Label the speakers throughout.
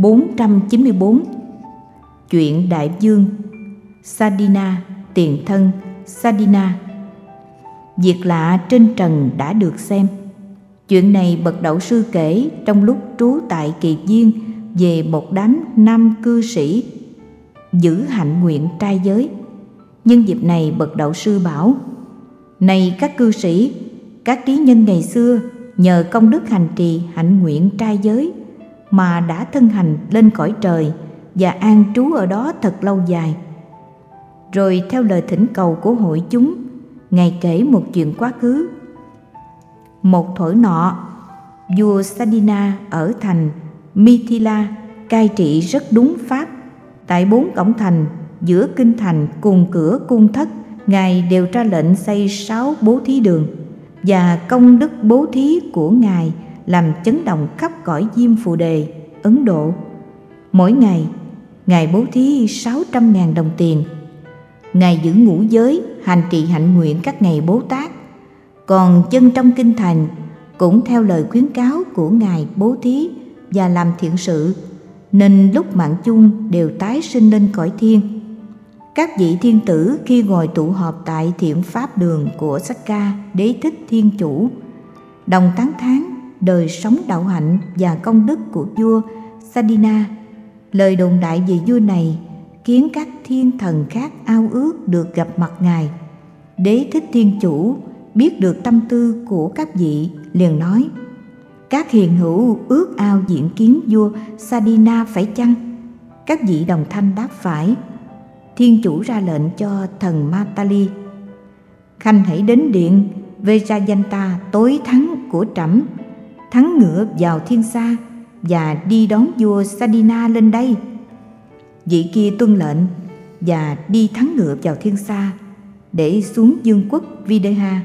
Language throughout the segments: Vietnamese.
Speaker 1: 494. Chuyện Đại Dương Sadina, tiền thân Sadina. Việc lạ trên trần đã được xem. Chuyện này bậc đạo sư kể trong lúc trú tại Kỳ Viên về một đám nam cư sĩ giữ hạnh nguyện trai giới. Nhân dịp này bậc đạo sư bảo: này các cư sĩ, các trí nhân ngày xưa nhờ công đức hành trì hạnh nguyện trai giới mà đã thân hành lên cõi trời và an trú ở đó thật lâu dài. Rồi theo lời thỉnh cầu của hội chúng, Ngài kể một chuyện quá khứ. Một thuở nọ, vua Sadina ở thành Mithila cai trị rất đúng pháp. Tại 4 cổng thành giữa kinh thành cùng cửa cung thất, Ngài đều ra lệnh xây 6 bố thí đường, và công đức bố thí của Ngài làm chấn động khắp cõi Diêm Phù Đề, Ấn Độ. Mỗi ngày, Ngài bố thí 600.000 đồng tiền. Ngài giữ ngũ giới, hành trì hạnh nguyện các ngày Bố Tát. Còn dân trong kinh thành cũng theo lời khuyến cáo của Ngài bố thí và làm thiện sự, nên lúc mạng chung đều tái sinh lên cõi thiên. Các vị thiên tử khi ngồi tụ họp tại thiện pháp đường của Sakka Đế Thích Thiên Chủ, đồng tán thán đời sống đạo hạnh và công đức của vua Sadina. Lời đồn đại về vua này khiến các thiên thần khác ao ước được gặp mặt Ngài. Đế Thích Thiên Chủ biết được tâm tư của các vị, liền nói: các hiền hữu ước ao diện kiến vua Sadina phải chăng? Các vị đồng thanh đáp phải. Thiên Chủ ra lệnh cho thần Matali: khanh hãy đến điện Vejayanta tối thắng của trẫm, thắng ngựa vào thiên xa và đi đón vua Sadina lên đây. Vị kia tuân lệnh và đi thắng ngựa vào thiên xa để xuống vương quốc Videha.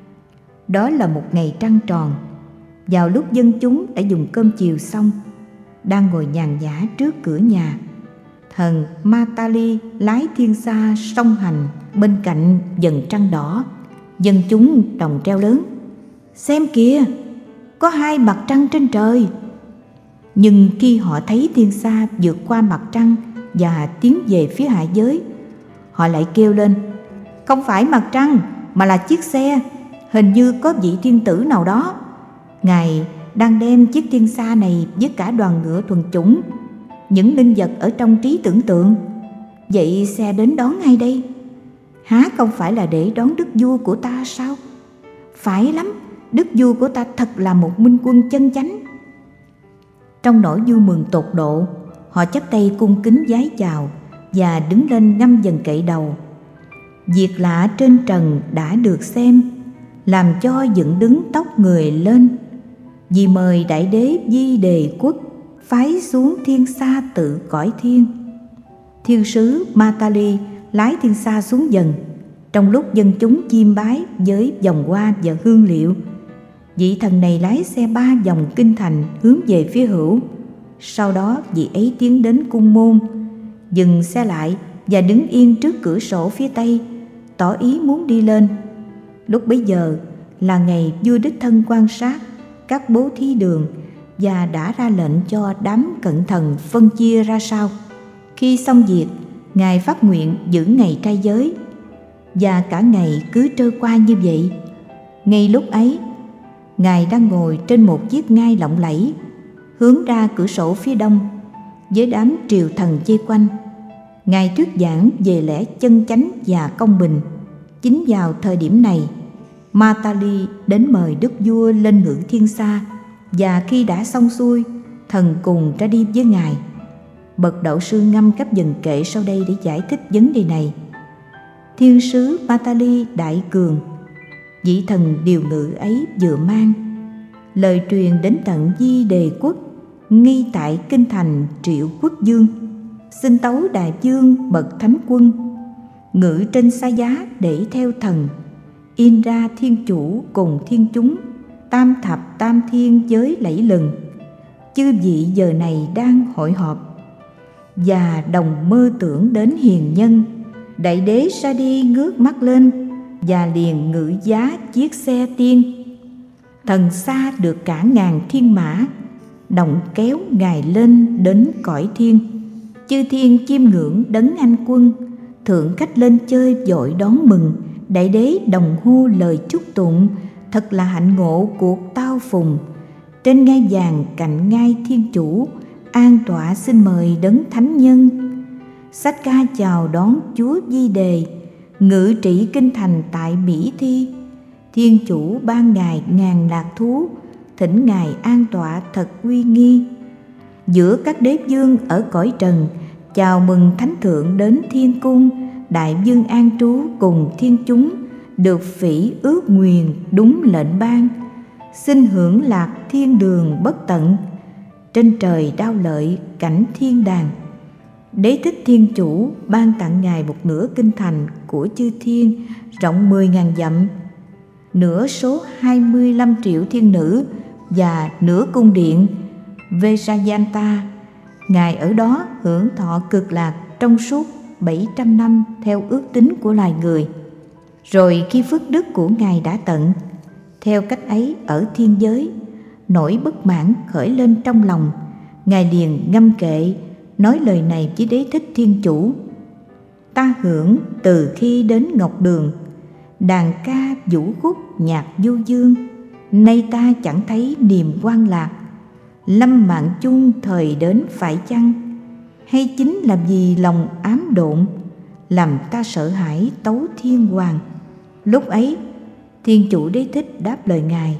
Speaker 1: Đó là một ngày trăng tròn. Vào lúc dân chúng đã dùng cơm chiều xong, đang ngồi nhàn nhã trước cửa nhà, thần Matali lái thiên xa song hành bên cạnh dần trăng đỏ. Dân chúng đồng reo lớn: xem kìa, có 2 mặt trăng trên trời. Nhưng khi họ thấy thiên xa vượt qua mặt trăng và tiến về phía hạ giới, họ lại kêu lên: không phải mặt trăng mà là chiếc xe. Hình như có vị thiên tử nào đó, Ngài đang đem chiếc thiên xa này với cả đoàn ngựa thuần chủng, những linh vật ở trong trí tưởng tượng. Vậy xe đến đón ngay đây, há không phải là để đón đức vua của ta sao? Phải lắm, đức vua của ta thật là một minh quân chân chánh. Trong nỗi vui mừng tột độ, họ chắp tay cung kính vái chào và đứng lên ngâm dần kệ đầu. Việc lạ trên trần đã được xem, làm cho dựng đứng tóc người lên. Vì mời đại đế Di Đề Quốc phái xuống thiên xa tự cõi thiên. Thiên sứ Matali lái thiên xa xuống dần, trong lúc dân chúng chiêm bái với vòng hoa và hương liệu. Vị thần này lái xe 3 vòng kinh thành hướng về phía hữu. Sau đó vị ấy tiến đến cung môn, dừng xe lại và đứng yên trước cửa sổ phía tây, tỏ ý muốn đi lên. Lúc bấy giờ là ngày vua đích thân quan sát các bố thí đường và đã ra lệnh cho đám cận thần phân chia ra sao. Khi xong việc, Ngài phát nguyện giữ ngày trai giới, và cả ngày cứ trôi qua như vậy. Ngay lúc ấy, Ngài đang ngồi trên một chiếc ngai lộng lẫy, hướng ra cửa sổ phía đông, với đám triều thần vây quanh. Ngài thuyết giảng về lẽ chân chánh và công bình. Chính vào thời điểm này, Matali đến mời đức vua lên ngự thiên xa, và khi đã xong xuôi, thần cùng ra đi với Ngài. Bậc đạo sư ngâm các dần kệ sau đây để giải thích vấn đề này. Thiên sứ Matali đại cường, vị thần điều ngự ấy vừa mang lời truyền đến tận Di Đề Quốc, ngay tại kinh thành Triệu Quốc Dương, xin tấu đại vương bậc thánh quân ngự trên xa giá để theo thần Indra thiên chủ cùng thiên chúng tam thập tam thiên giới lẫy lừng. Chư vị giờ này đang hội họp và đồng mơ tưởng đến hiền nhân. Đại đế ra đi ngước mắt lên và liền ngự giá chiếc xe tiên. Thần xa được cả ngàn thiên mã, động kéo Ngài lên đến cõi thiên. Chư thiên chiêm ngưỡng đấng anh quân, thượng khách lên chơi vội đón mừng. Đại đế đồng hô lời chúc tụng, thật là hạnh ngộ cuộc tao phùng. Trên ngai vàng cạnh ngai thiên chủ, an tọa xin mời đấng thánh nhân. Sách ca chào đón Chúa Di Đề, ngự trị kinh thành tại Mỹ Thi. Thiên chủ ban Ngài ngàn lạc thú, thỉnh Ngài an tọa thật uy nghi. Giữa các đế vương ở cõi trần, chào mừng thánh thượng đến thiên cung. Đại vương an trú cùng thiên chúng, được phỉ ước nguyền đúng lệnh ban. Xin hưởng lạc thiên đường bất tận, trên trời đao lợi cảnh thiên đàng. Đế thích thiên chủ ban tặng Ngài một nửa kinh thành của chư thiên, rộng 10.000 dặm, nửa số 25 triệu thiên nữ và nửa cung điện Vejayanta. Ngài ở đó hưởng thọ cực lạc trong suốt 700 năm theo ước tính của loài người. Rồi khi phước đức của Ngài đã tận, theo cách ấy ở thiên giới, nỗi bất mãn khởi lên trong lòng. Ngài liền ngâm kệ nói lời này với Đế thích thiên chủ: ta hưởng từ khi đến Ngọc Đường, đàn ca vũ khúc nhạc du dương, nay ta chẳng thấy niềm hoan lạc. Lâm mạng chung thời đến phải chăng, hay chính là vì lòng ám độn, làm ta sợ hãi tấu thiên hoàng. Lúc ấy thiên chủ Đế thích đáp lời Ngài: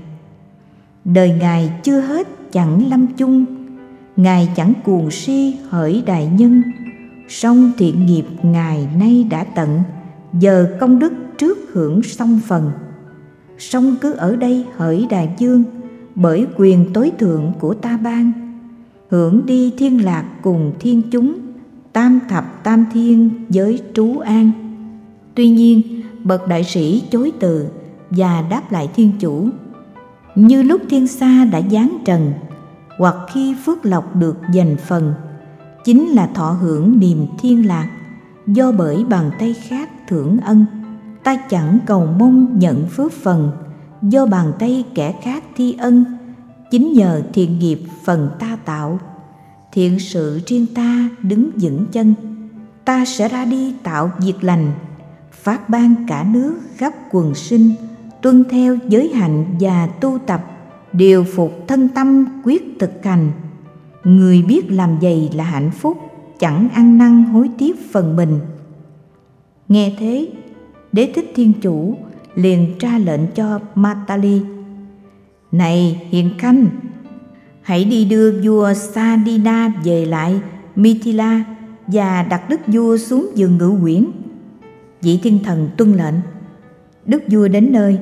Speaker 1: đời Ngài chưa hết chẳng lâm chung, Ngài chẳng cuồng si hỡi đại nhân. Song thiện nghiệp Ngài nay đã tận, giờ công đức trước hưởng xong phần. Song cứ ở đây hỡi đại vương, bởi quyền tối thượng của ta ban, hưởng đi thiên lạc cùng thiên chúng, tam thập tam thiên giới trú an. Tuy nhiên bậc đại sĩ chối từ và đáp lại thiên chủ: như lúc thiên sa đã giáng trần, hoặc khi phước lộc được dành phần, chính là thọ hưởng niềm thiên lạc, do bởi bàn tay khác thưởng ân. Ta chẳng cầu mong nhận phước phần, do bàn tay kẻ khác thi ân. Chính nhờ thiện nghiệp phần ta tạo, thiện sự riêng ta đứng vững chân. Ta sẽ ra đi tạo việc lành, phát ban cả nước khắp quần sinh, tuân theo giới hạnh và tu tập, điều phục thân tâm quyết thực hành. Người biết làm vậy là hạnh phúc, chẳng ăn năn hối tiếc phần mình. Nghe thế, Đế thích thiên chủ liền ra lệnh cho Matali: này hiền khanh, hãy đi đưa vua Sadina về lại Mithila và đặt đức vua xuống giường ngự quyển. Vị thiên thần tuân lệnh. Đức vua đến nơi,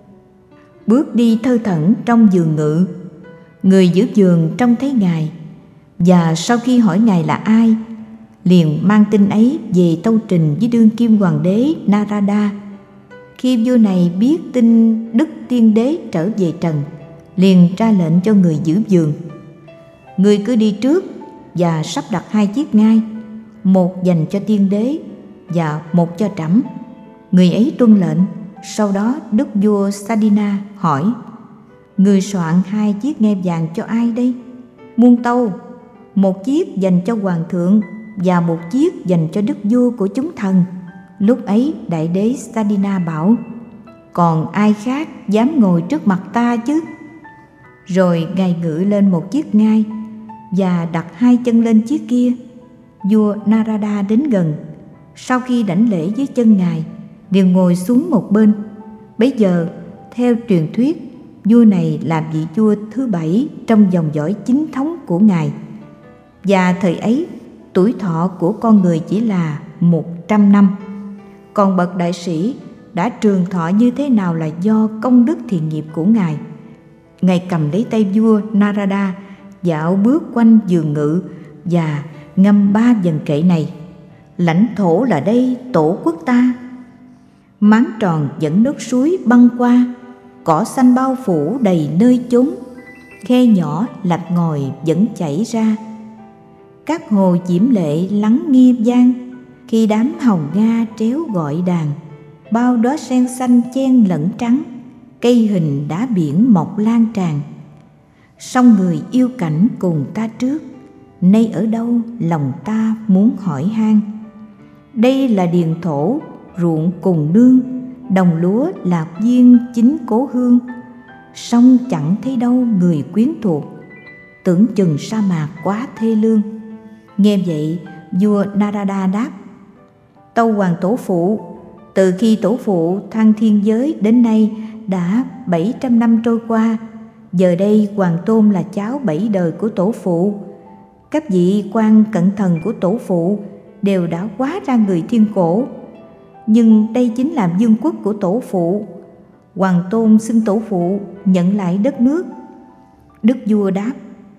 Speaker 1: bước đi thơ thẩn trong giường ngự. Người giữ giường trông thấy Ngài, và sau khi hỏi Ngài là ai, liền mang tin ấy về tâu trình với đương kim hoàng đế Narada. Khi vua này biết tin Đức Tiên Đế trở về trần, liền ra lệnh cho người giữ giường: người cứ đi trước và sắp đặt 2 chiếc ngai, một dành cho Tiên Đế và một cho trẫm. Người ấy tuân lệnh. Sau đó đức vua Sadina hỏi: người soạn 2 chiếc ngai vàng cho ai đây? Muôn tâu: một chiếc dành cho hoàng thượng và một chiếc dành cho đức vua của chúng thần. Lúc ấy đại đế Sadina bảo: còn ai khác dám ngồi trước mặt ta chứ? Rồi Ngài ngự lên một chiếc ngai và đặt 2 chân lên chiếc kia. Vua Narada đến gần, sau khi đảnh lễ dưới chân Ngài, liền ngồi xuống một bên. Bấy giờ theo truyền thuyết, vua này là vị vua thứ 7 trong dòng dõi chính thống của Ngài, và thời ấy tuổi thọ của con người chỉ là 100 năm. Còn bậc đại sĩ đã trường thọ như thế nào là do công đức thiện nghiệp của Ngài. Ngài cầm lấy tay vua Narada, dạo bước quanh giường ngự và ngâm 3 vần kệ này: lãnh thổ là đây tổ quốc ta, máng tròn dẫn nước suối băng qua, cỏ xanh bao phủ đầy nơi chốn, khe nhỏ lạch ngòi vẫn chảy ra. Các hồ diễm lệ lắng nghe vang, khi đám hồng nga tréo gọi đàn. Bao đóa sen xanh chen lẫn trắng, cây hình đá biển mọc lan tràn. song người yêu cảnh cùng ta trước, nay ở đâu lòng ta muốn hỏi han. Đây là điền thổ, ruộng cùng nương, đồng lúa lạc viên chính cố hương. Song chẳng thấy đâu người quyến thuộc, tưởng chừng sa mạc quá thê lương. Nghe vậy, vua Narada đáp: Tâu hoàng tổ phụ, từ khi tổ phụ thăng thiên giới đến nay đã 700 năm trôi qua. Giờ đây Hoàng Tôn là cháu 7 đời của tổ phụ. Các vị quan cận thần của tổ phụ đều đã hóa ra người thiên cổ, nhưng đây chính là vương quốc của tổ phụ. Hoàng Tôn xin tổ phụ nhận lại đất nước. Đức vua đáp: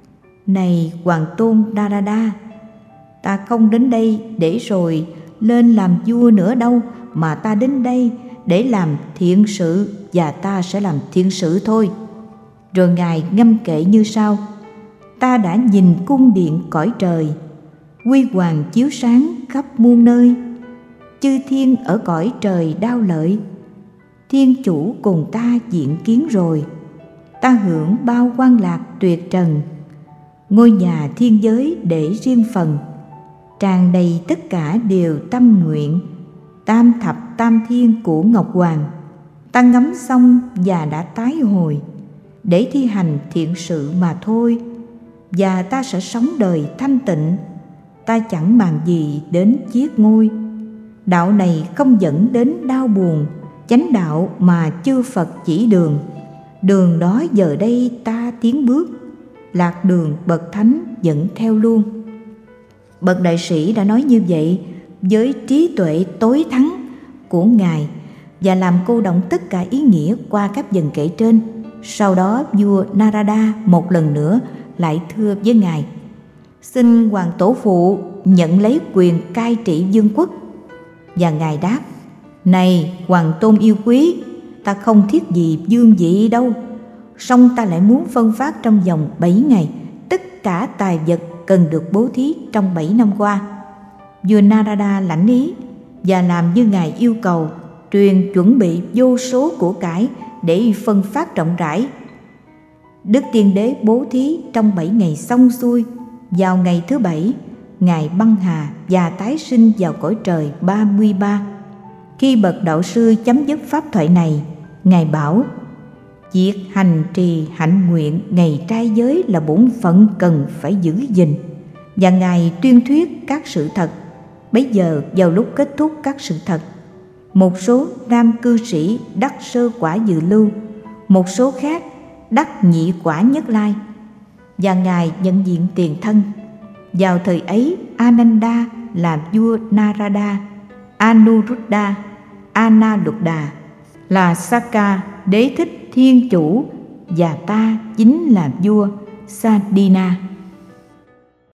Speaker 1: Này Hoàng Tôn Narada, ta không đến đây để rồi lên làm vua nữa đâu, mà ta đến đây để làm thiện sự, và ta sẽ làm thiện sự thôi. Rồi Ngài ngâm kệ như sau: Ta đã nhìn cung điện cõi trời, huy hoàng chiếu sáng khắp muôn nơi. Chư thiên ở cõi trời đao lợi, thiên chủ cùng ta diện kiến rồi. Ta hưởng bao quan lạc tuyệt trần, ngôi nhà thiên giới để riêng phần. Tràn đầy tất cả điều tâm nguyện, tam thập tam thiên của Ngọc Hoàng. Ta ngắm xong và đã tái hồi, để thi hành thiện sự mà thôi. Và ta sẽ sống đời thanh tịnh, ta chẳng màng gì đến chiết ngôi. Đạo này không dẫn đến đau buồn, chánh đạo mà chư Phật chỉ đường. Đường đó giờ đây ta tiến bước, lạc đường bậc thánh dẫn theo luôn. Bậc đại sĩ đã nói như vậy với trí tuệ tối thắng của Ngài và làm cô đọng tất cả ý nghĩa qua các dần kể trên. Sau đó vua Narada một lần nữa lại thưa với Ngài: Xin hoàng tổ phụ nhận lấy quyền cai trị vương quốc. Và Ngài đáp: Này Hoàng Tôn yêu quý, ta không thiết gì vương vị đâu, song ta lại muốn phân phát trong vòng 7 ngày tất cả tài vật cần được bố thí trong 7 năm qua. Vua Narada lãnh ý và làm như Ngài yêu cầu, truyền chuẩn bị vô số của cải để phân phát rộng rãi. Đức Tiên Đế bố thí trong 7 ngày xong xuôi. Vào ngày thứ 7, Ngài băng hà và tái sinh vào cõi trời 33. Khi bậc đạo sư chấm dứt pháp thoại này, Ngài bảo: Việc hành trì hạnh nguyện ngày trai giới là bổn phận cần phải giữ gìn. Và Ngài tuyên thuyết các sự thật. Bấy giờ vào lúc kết thúc các sự thật, một số nam cư sĩ đắc sơ quả dự lưu, một số khác đắc nhị quả nhất lai, và Ngài nhận diện tiền thân. Vào thời ấy, Ananda là vua Narada, Anuruddha, Analuddha là Saka đế thích thiên chủ, và ta chính là vua Sadina.